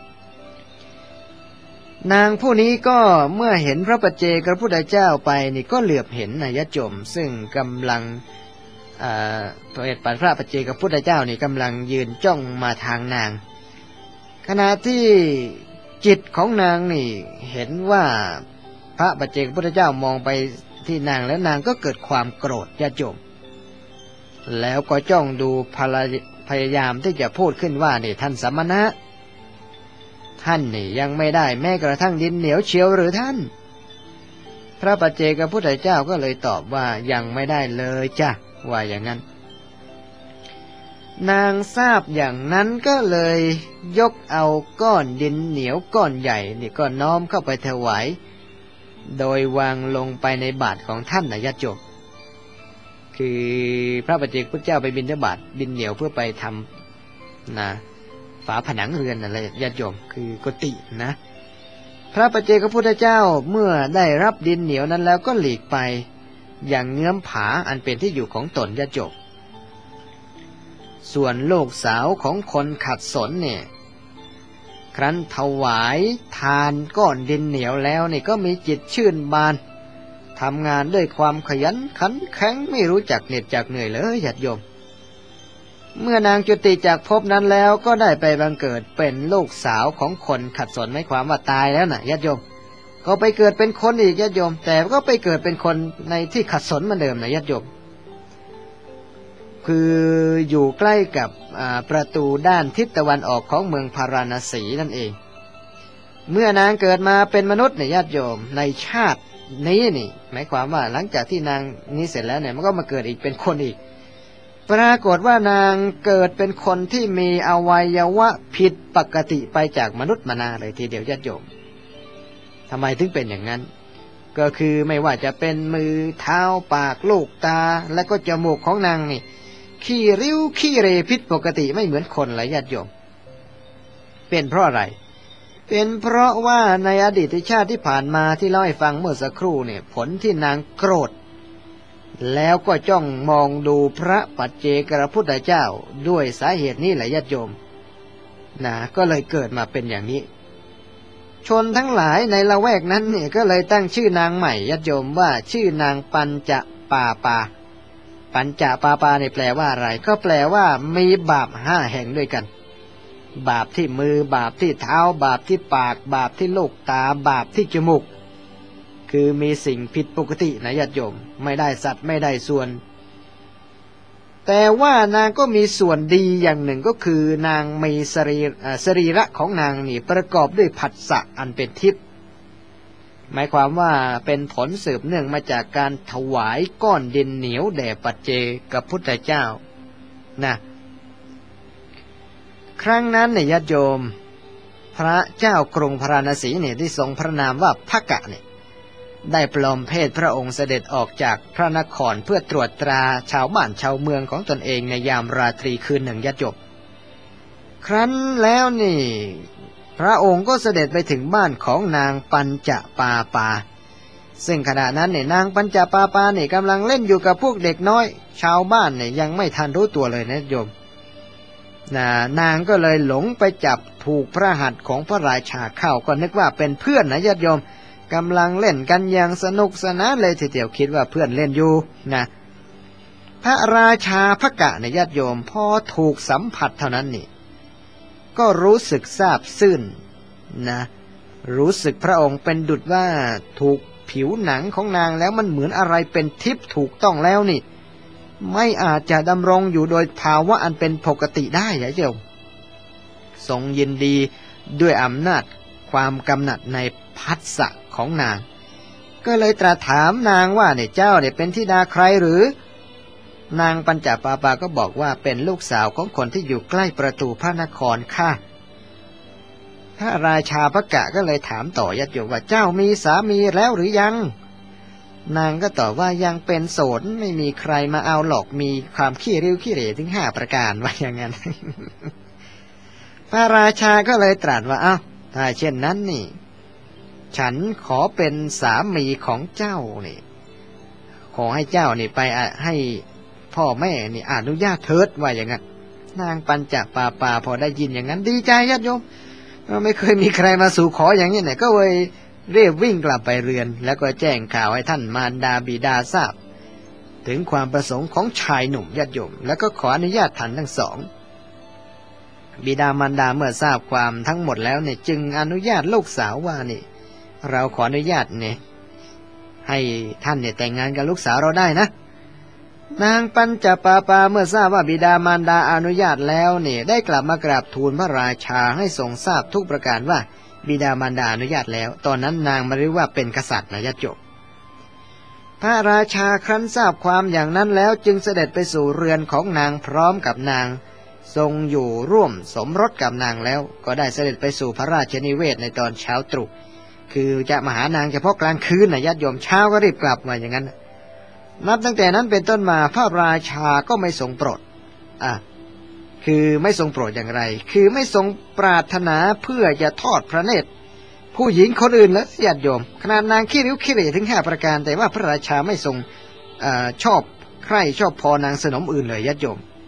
นางผู้นี้ก็เมื่อเห็นพระปัจเจกพุทธเจ้าไปนี่ก็เหลือบเห็นนะญาติโยมซึ่งกำลังพระเดชพระปัจเจกพุทธเจ้านี่กำลังยืนจ้องมาทางนางขณะที่จิตของนางนี่เห็นว่าพระปัจเจกพุทธเจ้ามองไปที่นางแล้วนางก็เกิดความโกรธญาติโยมแล้วก็จ้องดูพยายามที่จะพูดขึ้นว่านี่ท่านสมณะท่านนี่ยังไม่ได้แม้กระทั่งดินเหนียวเชียวหรือท่านพระปัจเจกพุทธเจ้าก็เลยตอบว่ายังไม่ได้เลยจ้ะว่าอย่างนั้นนางทราบอย่างนั้นก็เลยยกเอาก้อนดินเหนียวก้อนใหญ่นี่ก็น้อมเข้าไปถวายโดยวางลงไปในบาตรของท่านนะญาติโยมคือพระปัจเจกพุทธเจ้าไปบิณฑบาตดินเหนียวเพื่อไปทำนะฝาผนังเรือนอะไรญาติโยมคือกุฏินะพระปัจเจกพุทธเจ้าเมื่อได้รับดินเหนียวนั้นแล้วก็หลีกไปอย่างเงื้อมผาอันเป็นที่อยู่ของตนญาติโยมส่วนลูกสาวของคนขัดสนเนี่ยครั้นถวายทานก้อนดินเหนียวแล้วนี่ก็มีจิตชื่นบานทำงานด้วยความขยันขันแข็งไม่รู้จักเหน็ดจักเหนื่อยเลยญาติโยมเมื่อนางจุติจากภพนั้นแล้วก็ได้ไปบังเกิดเป็นลูกสาวของคนขัดสนไม่ความว่าตายแล้วนะญาติโยมก็ไปเกิดเป็นคนอีกญาติโยมแต่ก็ไปเกิดเป็นคนในที่ขัดสนเหมือนเดิมนะญาติโยมคืออยู่ใกล้กับประตูด้านทิศตะวันออกของเมืองพาราณสีนั่นเองเมื่อนางเกิดมาเป็นมนุษย์เนี่ยญาติโยมในชาตินี้นี่หมายความว่าหลังจากที่นางนี้เสร็จแล้วเนี่ยมันก็มาเกิดอีกเป็นคนอีกปรากฏว่านางเกิดเป็นคนที่มีอวัยวะผิดปกติไปจากมนุษย์มนาเลยทีเดียวญาติโยมทำไมถึงเป็นอย่างนั้นก็คือไม่ว่าจะเป็นมือเท้าปากลูกตาและก็จมูกของนางนี่ขี้ริ้วขี้เรผิดปกติไม่เหมือนคนเลยญาติโยมเป็นเพราะอะไรเป็นเพราะว่าในอดีตชาติที่ผ่านมาที่เล่าให้ฟังเมื่อสักครู่เนี่ยผลที่นางโกรธแล้วก็จ้องมองดูพระปัจเจกพุทธเจ้าด้วยสาเหตุนี้แหละญาติโยมนะก็เลยเกิดมาเป็นอย่างนี้ชนทั้งหลายในละแวกนั้นเนี่ยก็เลยตั้งชื่อนางใหม่ญาติโยมว่าชื่อนางปัญจปาปาปัญจปาปาเนี่ยแปลว่าอะไรก็แปลว่ามีบาปห้าแห่งด้วยกันบาปที่มือบาปที่เท้าบาปที่ปากบาปที่ลูกตาบาปที่จมูกคือมีสิ่งผิดปกตินะญาติโยมไม่ได้สัตว์ไม่ได้ส่วนแต่ว่านางก็มีส่วนดีอย่างหนึ่งก็คือนางมีสรีสรีระของนางนี่ประกอบด้วยผัสสะอันเป็นทิพย์หมายความว่าเป็นผลสืบเนื่องมาจากการถวายก้อนดินเหนียวแด่ปัจเจกพุทธเจ้านะครั้งนั้นเนี่ยญาติโยมพระเจ้ากรุงพาราณสีเนี่ยที่ทรงพระนามว่าภกะเนี่ยได้ปลอมเพศพระองค์เสด็จออกจากพระนครเพื่อตรวจตราชาวบ้านชาวเมืองของตนเองในยามราตรีคืนหนึ่งญาติโยมครั้นแล้วนี่พระองค์ก็เสด็จไปถึงบ้านของนางปัญจปาปาซึ่งขณะนั้นเนี่ยนางปัญจปาปาเนี่ยกำลังเล่นอยู่กับพวกเด็กน้อยชาวบ้านเนี่ยยังไม่ทันรู้ตัวเลยนะโยมนะนางก็เลยหลงไปจับถูกพระหัตถ์ของพระราชาเข้าก็นึกว่าเป็นเพื่อนนะญาติโยมกำลังเล่นกันอย่างสนุกสนานเลยทีเดียวคิดว่าเพื่อนเล่นอยู่นะพระราชาภกะเนี่ยญาติโยมพอถูกสัมผัสเท่านั้นนี่ก็รู้สึกซาบซึ้งนะรู้สึกพระองค์เป็นดุจว่าถูกผิวหนังของนางแล้วมันเหมือนอะไรเป็นทิพย์ถูกต้องแล้วนี่ไม่อาจจะดำรงอยู่โดยภาวะอันเป็นปกติได้ญาติโยมทรงยินดีด้วยอำนาจความกำหนัดในผัสสะของนางก็เลยตรัสถามนางว่าเนี่ยเจ้าเนี่ยเป็นธิดาใครหรือนางปัญจปาปาก็บอกว่าเป็นลูกสาวของคนที่อยู่ใกล้ประตูพระนครค่ะพระราชาภกะก็เลยถามต่อญาติโยมว่าเจ้ามีสามีแล้วหรือยังนางก็ตอบว่ายังเป็นโสดไม่มีใครมาเอาหรอกมีความขี้ริ้วขี้เหร่ถึงห้าประการว่าอย่างนั้น พระราชาก็เลยตรัสว่าอ้าวถ้าเช่นนั้นนี่ฉันขอเป็นสามีของเจ้านี่ขอให้เจ้านี่ไปให้พ่อแม่นี่อนุญาตเถิดว่าอย่างนั้นนางปัญจปาปาพอได้ยินอย่างนั้นดีใจญาติโยมไม่เคยมีใครมาสู่ขออย่างนี้เนี่ยก็เลยรีบวิ่งกลับไปเรือนแล้วก็แจ้งข่าวให้ท่านมารดาบิดาทราบถึงความประสงค์ของชายหนุ่มญาติโยมแล้วก็ขออนุญาตท่านทั้งสองบิดามารดาเมื่อทราบความทั้งหมดแล้วเนี่ยจึงอนุญาตลูกสาวว่านี่เราขออนุญาตเนี่ยให้ท่านเนี่ยแต่งงานกับลูกสาวเราได้นะนางปัญจปาปาเมื่อทราบว่าบิดามารดาอนุญาตแล้วเนี่ยได้กลับมากราบทูลพระราชาให้ทรงทราบทุกประการว่าบิดามารดาอนุญาตแล้วตอนนั้นนางไม่รู้ว่าเป็นกษัตริย์นะญาติโยมพระราชาครั้นทราบความอย่างนั้นแล้วจึงเสด็จไปสู่เรือนของนางพร้อมกับนางทรงอยู่ร่วมสมรสกับนางแล้วก็ได้เสด็จไปสู่พระราชนิเวศในตอนเช้าตรู่คือจะมาหานางเฉพาะกลางคืนนะญาติโยมเช้าก็รีบกลับมาอย่างนั้นนับตั้งแต่นั้นเป็นต้นมาพระราชาก็ไม่ทรงโปรดอ่ะคือไม่ทรงโปรดอย่างไรคือไม่ทรงปรารถนาเพื่อจะทอดพระเนตรผู้หญิงคนอื่นแล้วญาติโยมขนาดนางขี้ริ้วขี้เหร่ถึงห้าประการแต่ว่าพระราชาไม่ทรงเอ่อชอบใคร่ชอบพอนางสนมอื่นเลยญาติโยม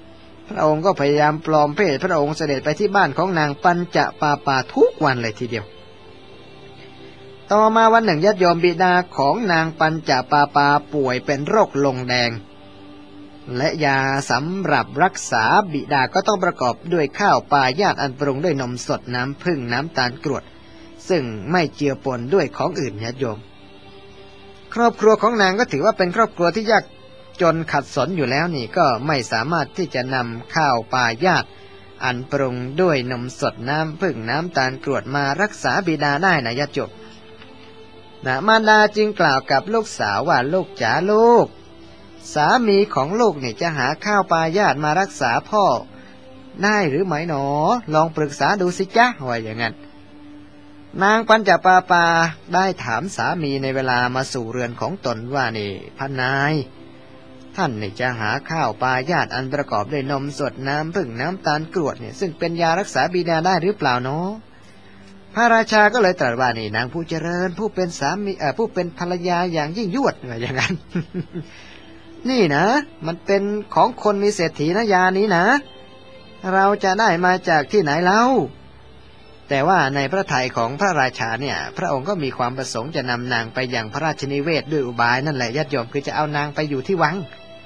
พระองค์ก็พยายามปลอมเพศพระองค์เสด็จไปที่บ้านของนางปัญจปาปาทุกวันเลยทีเดียวต่อมาวันหนึ่งญาติโยมบิดาของนางปัญจปาปาป่วยเป็นโรคลงแดงและยาสำหรับรักษาบิดาก็ต้องประกอบด้วยข้าวปลายาดอันปรุงด้วยนมสดน้ำผึ้งน้ำตาลกรวดซึ่งไม่เจือปนด้วยของอื่นญาติโยมครอบครัวของนางก็ถือว่าเป็นครอบครัวที่ยากจนขัดสนอยู่แล้วนี่ก็ไม่สามารถที่จะนำข้าวปลายาดอันปรุงด้วยนมสดน้ำผึ้งน้ำตาลกรวดมารักษาบิดาได้นะญาติโยมนะมารดาจึงกล่าวกับลูกสาวว่าลูกจ๋าลูกสามีของลูกเนี่ยจะหาข้าวปลายาดมารักษาพ่อได้หรือไม่หนอลองปรึกษาดูสิจ๊ะว่าอย่างนั้นนางปัญจปาปาได้ถามสามีในเวลามาสู่เรือนของตนว่านี่พนายท่านนี่จะหาข้าวปลายาดอันประกอบด้วยนมสดน้ำผึ้งน้ำตาลกรวดเนี่ยซึ่งเป็นยารักษาบิดาได้หรือเปล่าเนาะพระราชาก็เลยตรัสว่านี่นางผู้เจริญผู้เป็นสามีเอ่อผู้เป็นภรรยาอย่างยิ่งยวดว่าอย่างนั้น นี่นะมันเป็นของคนมีเศรษฐีนะยานี้นะเราจะได้มาจากที่ไหนเล่าแต่ว่าในพระทัยของพระราชาเนี่ยพระองค์ก็มีความประสงค์จะนำนางไปยังพระราชนิเวศด้วยอุบายนั่นแหละญาติโยมคือจะเอานางไปอยู่ที่วัง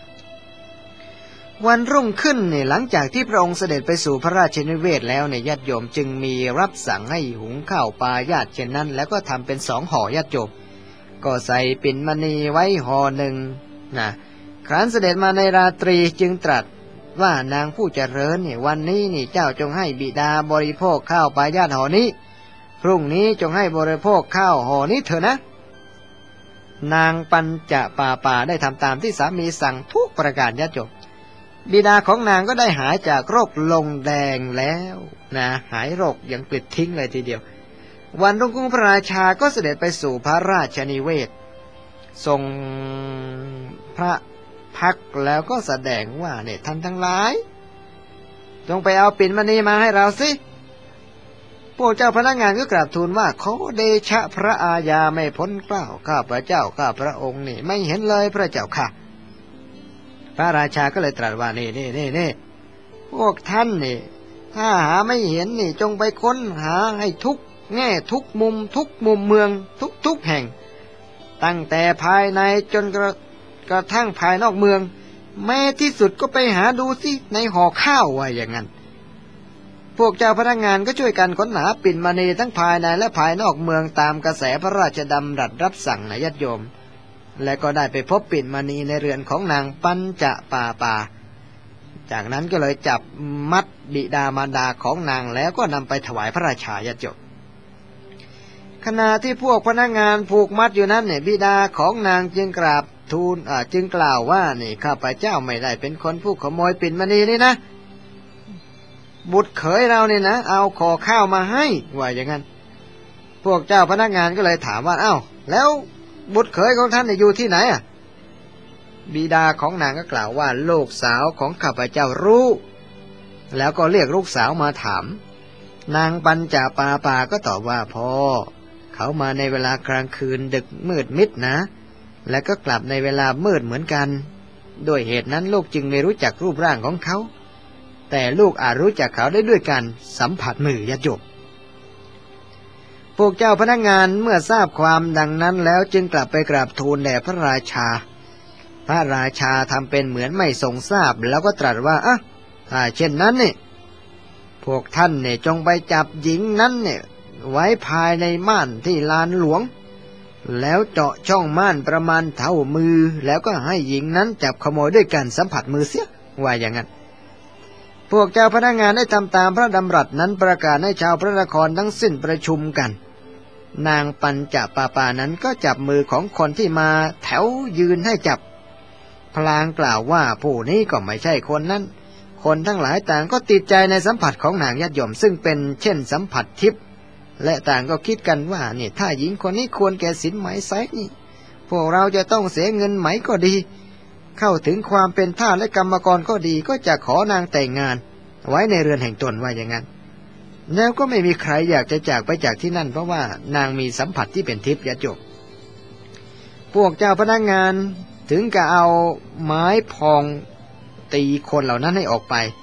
วันรุ่งขึ้นเนี่ยหลังจากที่พระองค์เสด็จไปสู่พระราชนิเวศแล้วเนี่ยญาติโยมจึงมีรับสั่งให้หุงข้าวปลายาดเช่นนั้นแล้วก็ทำเป็นสองห่อญาติโยมก็ใส่ปิ่นมณีไว้ห่อหนึ่งนะครั้นเสด็จมาในราตรีจึงตรัสว่านางผู้เจริญเนี่ยวันนี้นี่เจ้าจงให้บิดาบริโภคข้าวปลายาดห่อนี้พรุ่งนี้จงให้บริโภคข้าวห่อนี้เถอะนะนางปัญจปาปาได้ทำตามที่สามีสั่งทุกประการญาติโยมบิดาของนางก็ได้หายจากโรคลงแดงแล้วนะหายโรคอย่างปลิดทิ้งเลยทีเดียววันรุ่งขึ้นพระราชาก็เสด็จไปสู่พระราชนิเวศทรงพระพักแล้วก็แสดงว่าเนี่ยท่านทั้งหลายจงไปเอาปิ่นมณีมาให้เราสิพวกเจ้าพนักงานก็กราบทูลว่าขอเดชะพระอาญาไม่พ้นเกล้าข้าพระเจ้าข้าพระองค์นี่ไม่เห็นเลยพระเจ้าค่ะพระราชาก็เลยตรัสว่านี่นี่นี่นี่พวกท่านนี่ถ้าหาไม่เห็นนี่จงไปค้นหาให้ทุกแง่ทุกมุมทุกมุมเมืองทุกทุกแห่งตั้งแต่ภายในจนกระกระทั่งภายนอกเมืองแม้ที่สุดก็ไปหาดูสิในห่อข้าวว่าอย่างนั้นพวกเจ้าพนักงานก็ช่วยกันค้นหาปิ่นมณีทั้งภายในและภายนอกเมืองตามกระแสพระราชดำรัสรับสั่งนะญาติโยมและก็ได้ไปพบปิ่นมณีในเรือนของนางปัญจปาปาจากนั้นก็เลยจับมัดบิดามารดาของนางแล้วก็นำไปถวายพระราชาญาติโยมขณะที่พวกพนักงานผูกมัดอยู่นั้นเนี่ยบิดาของนางจึงกราบทูลอ่าจึงกล่าวว่านี่ข้าพเจ้าไม่ได้เป็นคนผู้ขโมยปิ่นมณีนี่นะบุตรเขยเราเนี่ยนะเอาขอข้าวมาให้ว่าอย่างนั้นพวกเจ้าพนักงานก็เลยถามว่าเอ้าแล้วบุตรเขยของท่านอยู่ที่ไหนอ่ะบิดาของนางก็กล่าวว่าลูกสาวของข้าพเจ้ารู้แล้วก็เรียกลูกสาวมาถามนางปัญจปาปาก็ตอบว่าพ่อเขามาในเวลากลางคืนดึกมืดมิดนะและก็กลับในเวลามืดเหมือนกันด้วยเหตุนั้นลูกจึงไม่รู้จักรูปร่างของเขาแต่ลูกอาจรู้จักเขาได้ด้วยการสัมผัสมือญาติโยมพวกเจ้าพนักงานเมื่อทราบความดังนั้นแล้วจึงกลับไปกราบทูลแด่พระราชาพระราชาทำเป็นเหมือนไม่ทรงทราบแล้วก็ตรัสว่าอ่ะถ้าเช่นนั้นเนี่ยพวกท่านเนี่ยจงไปจับหญิงนั้นเนี่ยไว้ภายในม่านที่ลานหลวงแล้วเจาะช่องม่านประมาณเท่ามือแล้วก็ให้หญิงนั้นจับขโมยด้วยการสัมผัสมือเสียว่าอย่างนั้นพวกเจ้าพนักงานได้ทำตามพระดำรัสนั้นประกาศให้ชาวพระนครทั้งสิ้นประชุมกันนางปัญจปาปานั้นก็จับมือของคนที่มาแถวยืนให้จับพลางกล่าวว่าผู้นี้ก็ไม่ใช่คนนั้นคนทั้งหลายต่างก็ติดใจในสัมผัสของนางญาติโยมซึ่งเป็นเช่นสัมผัสทิพย์และต่างก็คิดกันว่านี่ถ้าหญิงคนนี้ควรแก่สินไหมไซนี่พวกเราจะต้องเสียเงินไหมก็ดีเข้าถึงความเป็นทาสและกรรมกรก็ดีก็จะขอนางแต่งงานไว้ในเรือนแห่งตนว่าอย่างนั้นแล้วก็ไม่มีใครอยากจะจากไปจากที่นั่นเพราะว่านางมีสัมผัสที่เป็นทิพย์ญาติโยมพวกเจ้าพนักงานถึงกับเอาไม้พองตีคนเหล่านั้นให้ออกไป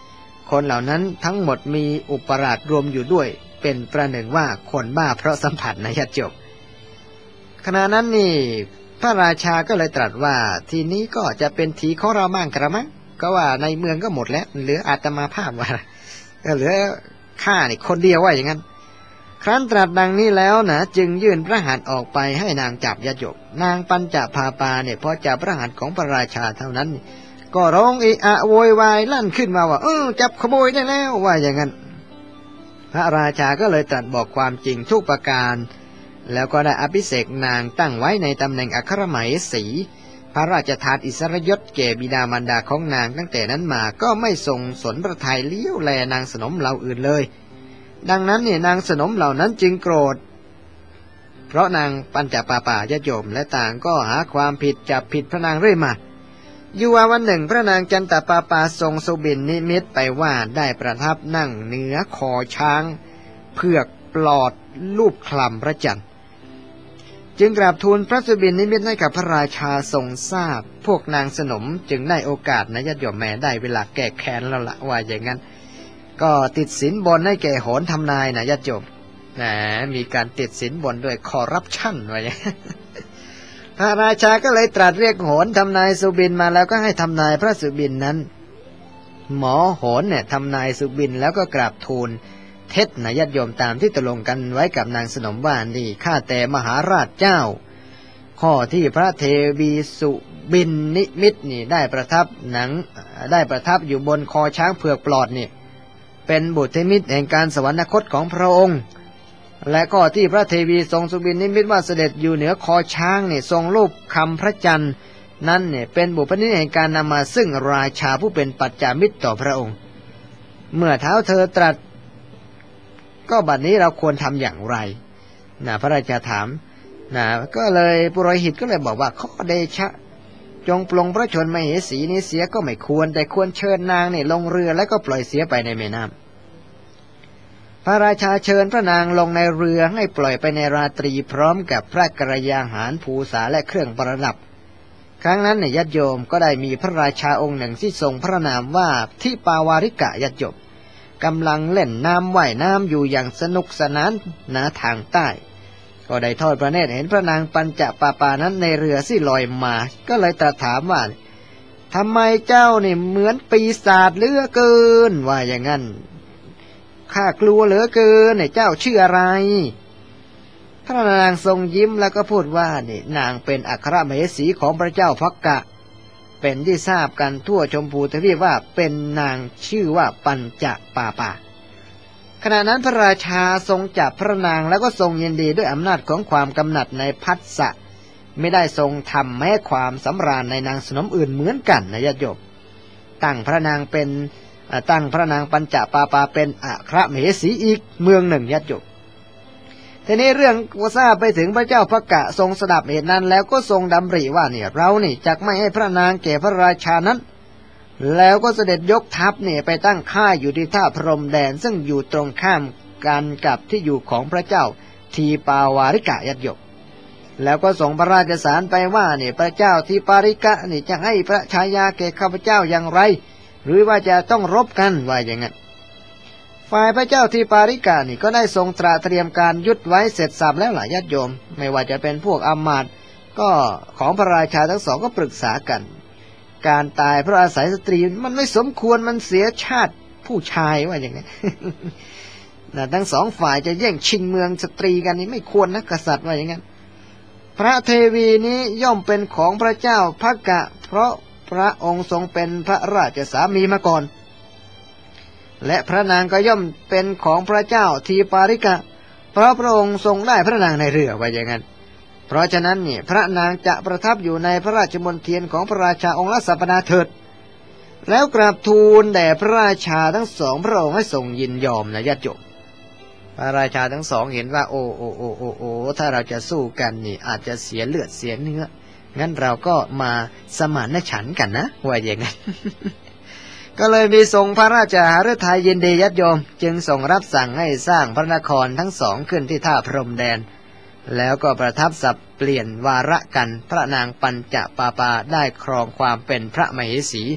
คนเหล่านั้นทั้งหมดมีอุปราชรวมอยู่ด้วยเป็นประหนึ่งว่าคนบ้าเพราะสัมผัสนะญาติโยมขณะนั้นนี่พระราชาก็เลยตรัสว่าทีนี้ก็จะเป็นทีของเราบ้างกระมังก็ว่าในเมืองก็หมดแล้วเหลืออาตมาภาพว่าก็เหลือข้านี่คนเดียวว่าอย่างนั้นครั้นตรัสดังนี้แล้วนะจึงยื่นพระหัตถ์ออกไปให้นางจับญาติโยมนางปัญจพาปาเนี่ยพอจับพระหัตถ์ของพระราชาเท่านั้นก็ร้องเอะอะโวยวายลั่นขึ้นมาว่าเออจับขโมยได้แล้วว่าอย่างนั้นพระราชาก็เลยตรัสบอกความจริงทุกประการแล้วก็ได้อภิเษกนางตั้งไว้ในตำแหน่งอัครมเหสีพระราชทานอิสรยศแก่บิดามารดาของนางตั้งแต่นั้นมาก็ไม่ทรงสนพระทัยเลี้ยวแลนางสนมเหล่าอื่นเลยดังนั้นเนี่ยนางสนมเหล่านั้นจึงโกรธเพราะนางปัญจปาปายาโยมและต่างก็หาความผิดจับผิดพระนางเรื่อยมาอยู่วันหนึ่งพระนางจันตปาปาทรงสุบินนิมิตไปว่าได้ประทับนั่งเหนือคอช้างเผือกปลอดรูปคลำพระจันทร์จึงกราบทูลพระสุบินนิมิตให้กับพระราชาทรงทราบพวกนางสนมจึงได้โอกาสนะญาติโยมแม่ได้เวลาแก้แค้นแล้วละว่าอย่างนั้นก็ติดสินบนให้แก่โหรทำนายนะญาติโยมแหมมีการติดสินบนด้วยคอร์รัปชันว่าอย่างนั้นพระราชาก็เลยตรัสเรียกโหรทำนายสุบินมาแล้วก็ให้ทำนายพระสุบินนั้นหมอโหรเนี่ยทำนายสุบินแล้วก็กราบทูลเท็จนะญาติโยมตามที่ตกลงกันไว้กับนางสนมว่านี่ข้าแต่มหาราชเจ้าข้อที่พระเทวีสุบินนิมิตนี่ได้ประทับหนังได้ประทับอยู่บนคอช้างเผือกปลอดนี่เป็นบุตรนิมิตแห่งการสวรรคตของพระองค์และข้อที่พระเทวีทรงสุบินนิมิตว่าเสด็จอยู่เหนือคอช้างนี่ทรงรูปคำพระจันทร์นั่นเนี่ยเป็นบุพนิมิตแห่งการนำมาซึ่งราชาผู้เป็นปัจจามิตรต่อพระองค์เมื่อเท้าเธอตรัสก็บัดนี้เราควรทำอย่างไรนะพระราชาถามนะก็เลยปุโรหิตก็เลยบอกว่าข้อเดชะจงปลงพระชนมเหสีนี้เสียก็ไม่ควรแต่ควรเชิญนางเนี่ยลงเรือแล้วก็ปล่อยเสียไปในแม่น้ำพระราชาเชิญพระนางลงในเรือให้ปล่อยไปในราตรีพร้อมกับพระกรยาหารภูษาและเครื่องประดับครั้งนั้นเนี่ยญาติโยมก็ได้มีพระราชาองค์หนึ่งที่ทรงพระนามว่าทิปาวาริกะญาติโยมกำลังเล่นน้ำว่ายน้ำอยู่อย่างสนุกสนานณทางใต้ก็ได้ทอดพระเนตรเห็นพระนางปัญจปาปานั้นในเรือที่ลอยมาก็เลยตรัสถามว่าทำไมเจ้านี่เหมือนปีศาจเหลือเกินว่าอย่างนั้นข้ากลัวเหลือเกินเนี่ยเจ้าชื่ออะไรพระนางทรงยิ้มแล้วก็พูดว่านี่นางเป็นอัครมเหสีของพระเจ้าภักกะเป็นที่ทราบกันทั่วชมพูทวีปว่าเป็นนางชื่อว่าปัญจปาปาขณะนั้นพระราชาทรงจับพระนางแล้วก็ทรงยินดีด้วยอำนาจของความกำหนัดในภัสสะไม่ได้ทรงทำแม้ความสำราญในนางสนมอื่นเหมือนกันนะญาติโยมตั้งพระนางเป็นตั้งพระนางปัญจปาปาเป็นอัครมเหสีอีกเมืองหนึ่งญาติโยมทีนี้เรื่องว่าทราบไปถึงพระเจ้าภักกะทรงสดับเหตุนั้นแล้วก็ทรงดำริว่าเนี่ยเรานี่จักไม่ให้พระนางแก่พระราชานั้นแล้วก็เสด็จยกทัพเนี่ยไปตั้งค่ายอยู่ที่ท่าพรมแดนซึ่งอยู่ตรงข้ามกันกับที่อยู่ของพระเจ้าทีปาวาริกะญาติโยมแล้วก็ส่งพระราชสารไปว่าเนี่ยพระเจ้าทีปาริกะนี่จะให้พระชายาแก่ข้าพเจ้าอย่างไรหรือว่าจะต้องรบกันว่าอย่างนั้นฝ่ายพระเจ้าทีปาริกะนี่ก็ได้ทรงตระเตรียมการยุดไว้เสร็จสับแล้วหลายญาติโยมไม่ว่าจะเป็นพวกอมาตย์ก็ของพระราชาทั้งสองก็ปรึกษากันการตายเพราะอาศัยสตรีมันไม่สมควรมันเสียชาติผู้ชายว่าอย่างนั้น นะทั้งสองฝ่ายจะแย่งชิงเมืองสตรีกันนี่ไม่ควรนะกษัตริย์ว่าอย่างนั้นพระเทวีนี้ย่อมเป็นของพระเจ้าภักกะเพราะพระองค์ทรงเป็นพระราชสามีมาก่อนและพระนางก็ย่อมเป็นของพระเจ้าทีปาริกะเพราะพระองค์ทรงได้พระนางในเรือว่าอย่างนั้นเพราะฉะนั้นเนี่ยพระนางจะประทับอยู่ในพระราชมณฑลของพระราชาองค์ละสัปดาห์เถิดแล้วกราบทูลแด่พระราชาทั้งสองพระองค์ให้ทรงยินยอมนะญาติโยมพระราชาทั้งสองเห็นว่าโอ้โอ้โอ้โอ้โอ้ถ้าเราจะสู้กันนี่อาจจะเสียเลือดเสียเนื้องั้นเราก็มาสมานฉันท์กันนะว่าอย่างนั้น ก็เลยมีทรงพระราชหฤทัยยินดีญาติโยมจึงทรงรับสั่งให้สร้างพระนครทั้งสองขึ้นที่ท่าพรมแดนแล้วก็ประทับสับเปลี่ยนวาระกันพระนางปัญจปาปาได้ครองความเป็นพระมเหสี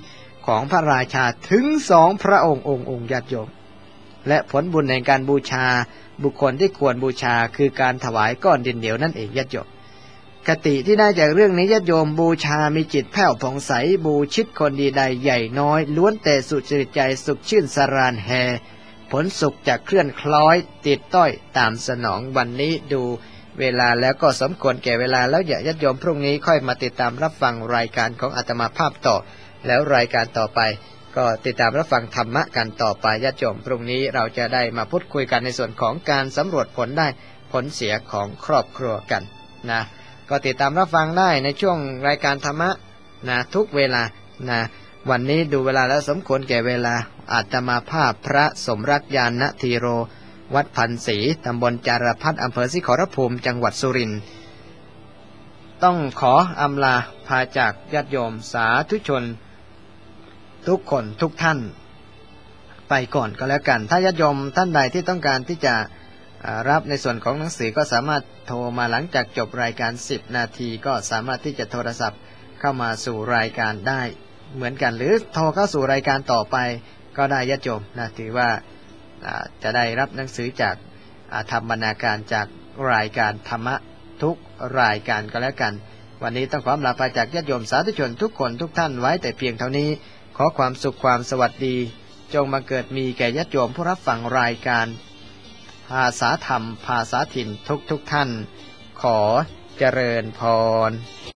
ของพระราชาถึงสองพระองค์องค์องค์ญาติโยมและผลบุญในการบูชาบุคคลที่ควรบูชาคือการถวายก้อนดินเหนียวนั่นเองญาติโยมคติที่ได้จากเรื่องนี้ญาติโยมบูชามีจิตแผ่วผ่องใสบูชิดคนดีใดใหญ่น้อยล้วนแต่สุจริตใจสุขชื่นสรานแฮผลสุขจากเคลื่อนคล้อยติดต้อยตามสนองวันนี้ดูเวลาแล้วก็สมควรแก่เวลาแล้วอย่าญาติโยมพรุ่งนี้ค่อยมาติดตามรับฟังรายการของอาตมาภาพต่อแล้วรายการต่อไปก็ติดตามรับฟังธรรมะกันต่อไปญาติโยมพรุ่งนี้เราจะได้มาพูดคุยกันในส่วนของการสำรวจผลได้ผลเสียของครอบครัวกันนะก็ติดตามรับฟังได้ในช่วงรายการธรรมะนะทุกเวลานะวันนี้ดูเวลาแล้วสมควรแก่เวลาอาตมาภาพพระสมรักญาณธีโรวัดพันศรีตำบลจารพัฒน์อำเภอศรีขอรภูมิจังหวัดสุรินทร์ต้องขออำลาพาจากญาติโยมสาธุชนทุกคนทุกท่านไปก่อนก็แล้วกันถ้าญาติโยมท่านใดที่ต้องการที่จะรับในส่วนของหนังสือก็สามารถโทรมาหลังจากจบรายการสิบนาทีก็สามารถที่จะโทรศัพท์เข้ามาสู่รายการได้เหมือนกันหรือโทรเข้าสู่รายการต่อไปก็ได้ญาติโยมนะถือว่าจะได้รับหนังสือจากธรรมนาการจากรายการธรรมะทุกรายการก็แล้วกันวันนี้ต้องขอลาไปจากญาติโยมสาธุชนทุกคนทุกท่านไว้แต่เพียงเท่านี้ขอความสุขความสวัสดีจงมาเกิดมีแก่ญาติโยมผู้รับฟังรายการภาษาธรรมภาษาถิ่นทุกทุกท่านขอเจริญพร